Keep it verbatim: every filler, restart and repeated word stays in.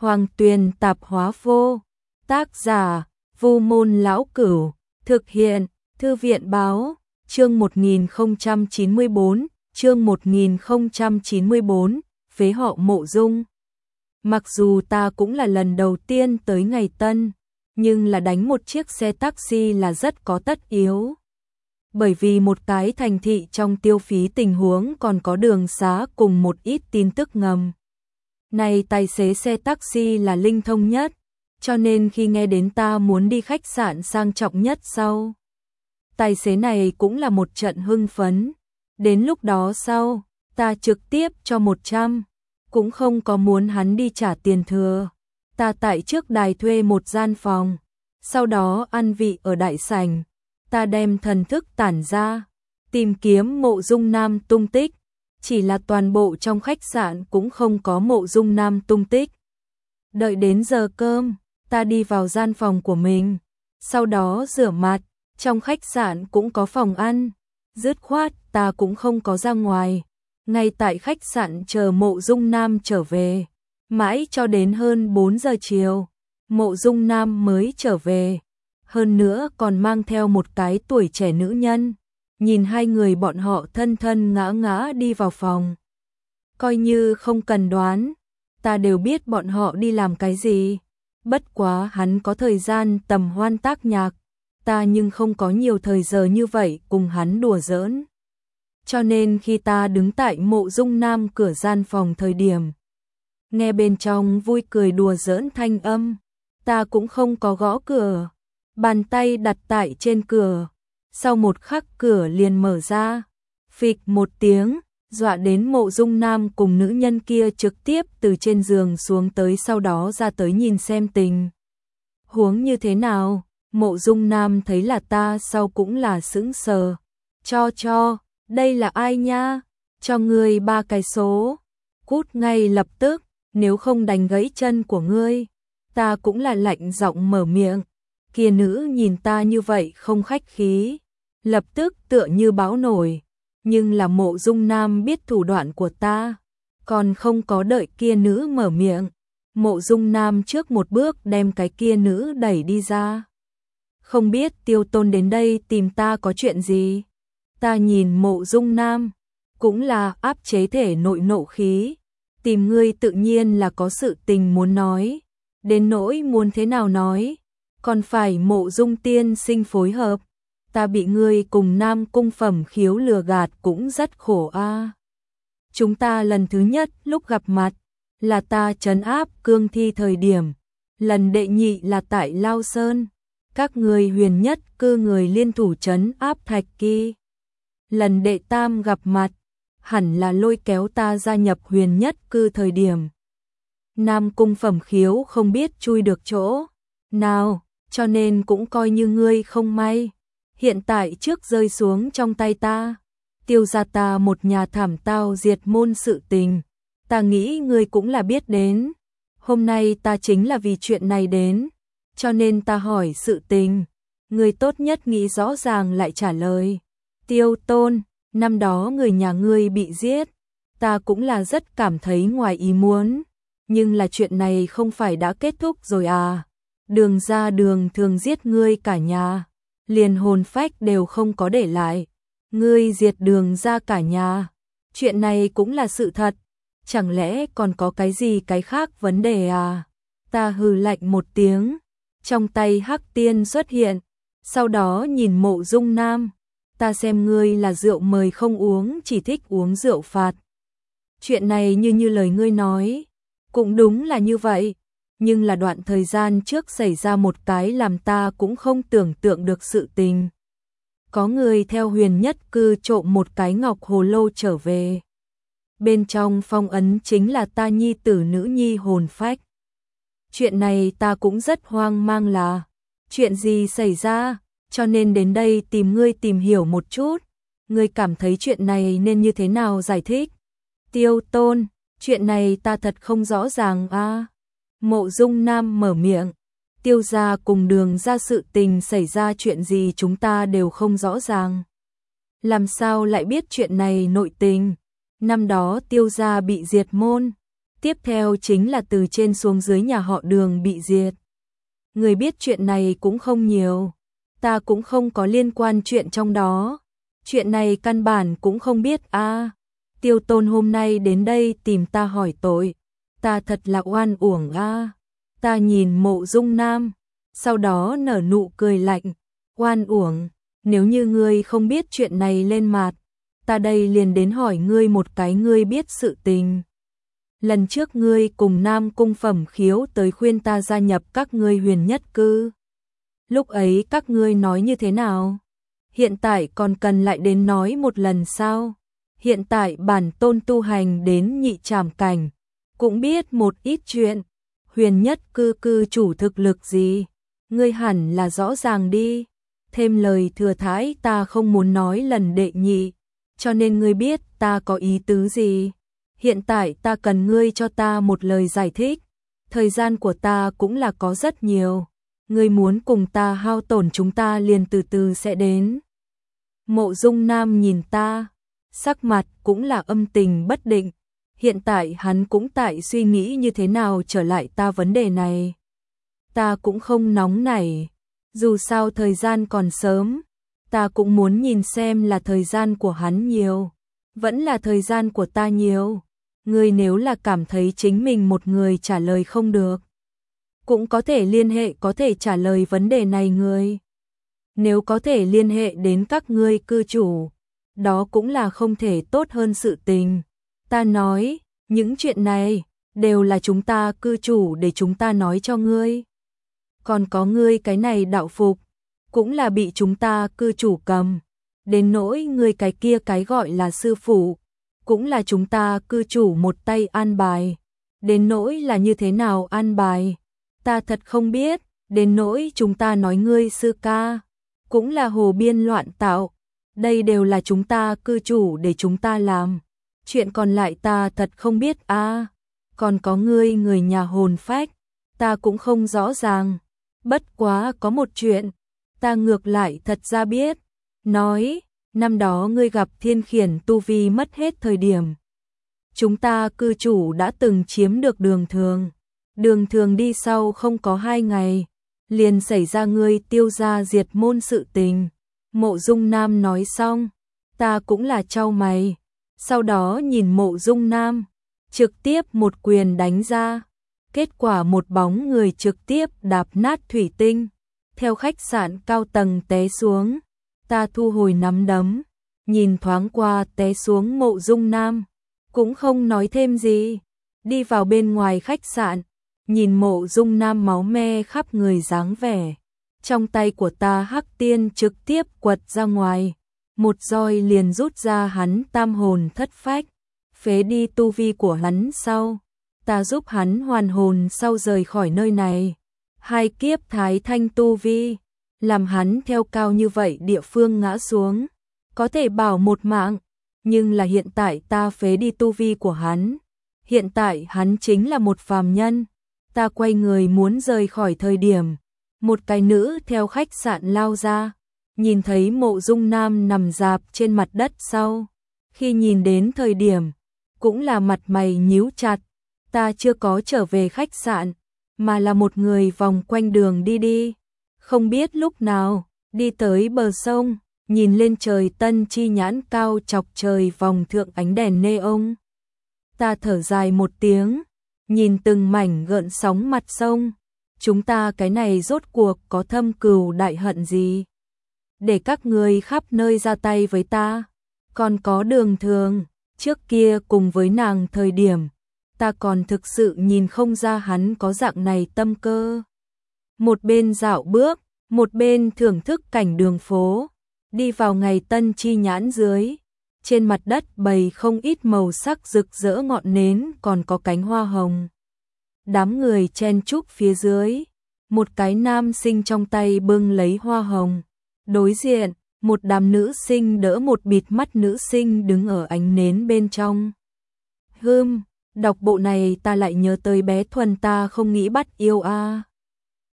Hoàng Tuyền Tạp Hóa Vô. Tác giả: Vu Môn Lão Cửu. Thực hiện: Thư viện Báo. Chương một nghìn không trăm chín mươi bốn, chương một nghìn không trăm chín mươi bốn, phế họ Mộ Dung. Mặc dù ta cũng là lần đầu tiên tới Ngày Tân, nhưng là đánh một chiếc xe taxi là rất có tất yếu. Bởi vì một cái thành thị trong tiêu phí tình huống còn có đường xá cùng một ít tin tức ngầm. Này tài xế xe taxi là linh thông nhất, cho nên khi nghe đến ta muốn đi khách sạn sang trọng nhất sau, tài xế này cũng là một trận hưng phấn. Đến lúc đó sau, ta trực tiếp cho một trăm, cũng không có muốn hắn đi trả tiền thừa. Ta tại trước đài thuê một gian phòng, sau đó ăn vị ở đại sảnh. Ta đem thần thức tản ra, tìm kiếm Mộ Dung Nam tung tích, chỉ là toàn bộ trong khách sạn cũng không có Mộ Dung Nam tung tích. Đợi đến giờ cơm, ta đi vào gian phòng của mình, sau đó rửa mặt, trong khách sạn cũng có phòng ăn, dứt khoát ta cũng không có ra ngoài, ngay tại khách sạn chờ Mộ Dung Nam trở về, mãi cho đến hơn bốn giờ chiều, Mộ Dung Nam mới trở về. Hơn nữa còn mang theo một cái tuổi trẻ nữ nhân, nhìn hai người bọn họ thân thân ngã ngã đi vào phòng. Coi như không cần đoán, ta đều biết bọn họ đi làm cái gì. Bất quá hắn có thời gian tầm hoan tác nhạc, ta nhưng không có nhiều thời giờ như vậy cùng hắn đùa giỡn. Cho nên khi ta đứng tại Mộ Dung Nam cửa gian phòng thời điểm, nghe bên trong vui cười đùa giỡn thanh âm, ta cũng không có gõ cửa. Bàn tay đặt tại trên cửa, sau một khắc cửa liền mở ra, phịch một tiếng, dọa đến Mộ Dung Nam cùng nữ nhân kia trực tiếp từ trên giường xuống tới, sau đó ra tới nhìn xem tình huống như thế nào. Mộ Dung Nam thấy là ta sau cũng là sững sờ. Cho cho, đây là ai nha? Cho ngươi ba cái số, cút ngay lập tức, nếu không đánh gãy chân của ngươi. Ta cũng là lạnh giọng mở miệng. Kia nữ nhìn ta như vậy không khách khí, lập tức tựa như bão nổi, nhưng là Mộ Dung Nam biết thủ đoạn của ta, còn không có đợi kia nữ mở miệng, Mộ Dung Nam trước một bước đem cái kia nữ đẩy đi ra. Không biết Tiêu Tôn đến đây tìm ta có chuyện gì? Ta nhìn Mộ Dung Nam, cũng là áp chế thể nội nộ khí, tìm ngươi tự nhiên là có sự tình muốn nói, đến nỗi muốn thế nào nói, còn phải Mộ Dung tiên sinh phối hợp. Ta bị ngươi cùng Nam Cung Phẩm Khiếu lừa gạt cũng rất khổ a. À. Chúng ta lần thứ nhất lúc gặp mặt là ta trấn áp cương thi thời điểm, lần đệ nhị là tại Lao Sơn, các người huyền nhất cư người liên thủ trấn áp Thạch Kỳ. Lần đệ tam gặp mặt hẳn là lôi kéo ta gia nhập huyền nhất cư thời điểm, Nam Cung Phẩm Khiếu không biết chui được chỗ nào, cho nên cũng coi như ngươi không may. Hiện tại trước rơi xuống trong tay ta, tiêu ra ta một nhà thảm tao diệt môn sự tình, ta nghĩ ngươi cũng là biết đến. Hôm nay ta chính là vì chuyện này đến, cho nên ta hỏi sự tình, ngươi tốt nhất nghĩ rõ ràng lại trả lời. Tiêu Tôn, năm đó người nhà ngươi bị giết, ta cũng là rất cảm thấy ngoài ý muốn, nhưng là chuyện này không phải đã kết thúc rồi à? Đường ra đường thường giết ngươi cả nhà, liền hồn phách đều không có để lại, ngươi diệt đường ra cả nhà, chuyện này cũng là sự thật, chẳng lẽ còn có cái gì cái khác vấn đề à? Ta hừ lạnh một tiếng, trong tay hắc tiên xuất hiện, sau đó nhìn Mộ Dung Nam, ta xem ngươi là rượu mời không uống, chỉ thích uống rượu phạt. Chuyện này như như lời ngươi nói, cũng đúng là như vậy. Nhưng là đoạn thời gian trước xảy ra một cái làm ta cũng không tưởng tượng được sự tình. Có người theo huyền nhất cư trộm một cái ngọc hồ lô trở về. Bên trong phong ấn chính là ta nhi tử nữ nhi hồn phách. Chuyện này ta cũng rất hoang mang, là chuyện gì xảy ra, cho nên đến đây tìm ngươi tìm hiểu một chút. Ngươi cảm thấy chuyện này nên như thế nào giải thích? Tiêu Tôn, chuyện này ta thật không rõ ràng a. À. Mộ Dung Nam mở miệng, Tiêu gia cùng đường ra sự tình xảy ra chuyện gì chúng ta đều không rõ ràng. Làm sao lại biết chuyện này nội tình? Năm đó Tiêu gia bị diệt môn, Tiếp theo chính là từ trên xuống dưới nhà họ Đường bị diệt. Người biết chuyện này cũng không nhiều. Ta cũng không có liên quan chuyện trong đó. Chuyện này căn bản cũng không biết a. À, Tiêu Tôn hôm nay đến đây tìm ta hỏi tội. Ta thật là oan uổng a. À. Ta nhìn Mộ Dung Nam, sau đó nở nụ cười lạnh. Oan uổng, nếu như ngươi không biết chuyện này lên mặt, ta đây liền đến hỏi ngươi một cái ngươi biết sự tình. Lần trước ngươi cùng Nam Cung Phẩm Khiếu tới khuyên ta gia nhập các ngươi Huyền Nhất Cư. Lúc ấy các ngươi nói như thế nào? Hiện tại còn cần lại đến nói một lần sao? Hiện tại bản tôn tu hành đến nhị trảm cảnh, cũng biết một ít chuyện. Huyền Nhất Cư cư chủ thực lực gì? Ngươi hẳn là rõ ràng đi. Thêm lời thừa thãi ta không muốn nói lần đệ nhị, cho nên ngươi biết ta có ý tứ gì. Hiện tại ta cần ngươi cho ta một lời giải thích. Thời gian của ta cũng là có rất nhiều. Ngươi muốn cùng ta hao tổn chúng ta liền từ từ sẽ đến. Mộ Dung Nam nhìn ta, sắc mặt cũng là âm tình bất định. Hiện tại hắn cũng tại suy nghĩ như thế nào trở lại ta vấn đề này. Ta cũng không nóng nảy, dù sao thời gian còn sớm, ta cũng muốn nhìn xem là thời gian của hắn nhiều, vẫn là thời gian của ta nhiều. Ngươi nếu là cảm thấy chính mình một người trả lời không được, cũng có thể liên hệ có thể trả lời vấn đề này ngươi. Nếu có thể liên hệ đến các ngươi cư chủ, đó cũng là không thể tốt hơn sự tình. Ta nói, những chuyện này đều là chúng ta cư chủ để chúng ta nói cho ngươi. Còn có ngươi cái này đạo phục, cũng là bị chúng ta cư chủ cầm. Đến nỗi ngươi cái kia cái gọi là sư phụ, cũng là chúng ta cư chủ một tay an bài. Đến nỗi là như thế nào an bài, ta thật không biết. Đến nỗi chúng ta nói ngươi sư ca, cũng là hồ biên loạn tạo. Đây đều là chúng ta cư chủ để chúng ta làm. Chuyện còn lại ta thật không biết a. À, còn có ngươi người nhà hồn phách, ta cũng không rõ ràng. Bất quá có một chuyện, ta ngược lại thật ra biết. Nói, năm đó ngươi gặp Thiên Khiển tu vi mất hết thời điểm, chúng ta cư chủ đã từng chiếm được Đường Thường. Đường Thường đi sau không có hai ngày, liền xảy ra ngươi tiêu gia diệt môn sự tình. Mộ Dung Nam nói xong, ta cũng là chau mày. Sau đó nhìn Mộ Dung Nam, trực tiếp một quyền đánh ra. Kết quả một bóng người trực tiếp đạp nát thủy tinh, theo khách sạn cao tầng té xuống. Ta thu hồi nắm đấm, nhìn thoáng qua té xuống Mộ Dung Nam, cũng không nói thêm gì. Đi vào bên ngoài khách sạn, nhìn Mộ Dung Nam máu me khắp người dáng vẻ. Trong tay của ta hắc tiên trực tiếp quật ra ngoài, một roi liền rút ra hắn tam hồn thất phách, phế đi tu vi của hắn sau. Ta giúp hắn hoàn hồn sau rời khỏi nơi này. Hai kiếp thái thanh tu vi, làm hắn theo cao như vậy địa phương ngã xuống, có thể bảo một mạng, nhưng là hiện tại ta phế đi tu vi của hắn. Hiện tại hắn chính là một phàm nhân. Ta quay người muốn rời khỏi thời điểm, một cái nữ theo khách sạn lao ra, nhìn thấy Mộ Dung Nam nằm rạp trên mặt đất sau. Khi nhìn đến thời điểm, cũng là mặt mày nhíu chặt. Ta chưa có trở về khách sạn, mà là một người vòng quanh đường đi đi. Không biết lúc nào, đi tới bờ sông, nhìn lên trời tân chi nhãn cao chọc trời vòng thượng ánh đèn neon. Ta thở dài một tiếng, nhìn từng mảnh gợn sóng mặt sông. Chúng ta cái này rốt cuộc có thâm cừu đại hận gì? Để các người khắp nơi ra tay với ta. Còn có Đường Thường, trước kia cùng với nàng thời điểm, ta còn thực sự nhìn không ra hắn có dạng này tâm cơ. Một bên dạo bước, một bên thưởng thức cảnh đường phố, đi vào ngày tân chi nhãn dưới. Trên mặt đất bày không ít màu sắc rực rỡ ngọn nến còn có cánh hoa hồng. Đám người chen chúc phía dưới, một cái nam sinh trong tay bưng lấy hoa hồng. Đối diện, một đám nữ sinh đỡ một bịt mắt nữ sinh đứng ở ánh nến bên trong. Hừm, đọc bộ này ta lại nhớ tới bé Thuần ta không nghĩ bắt yêu a.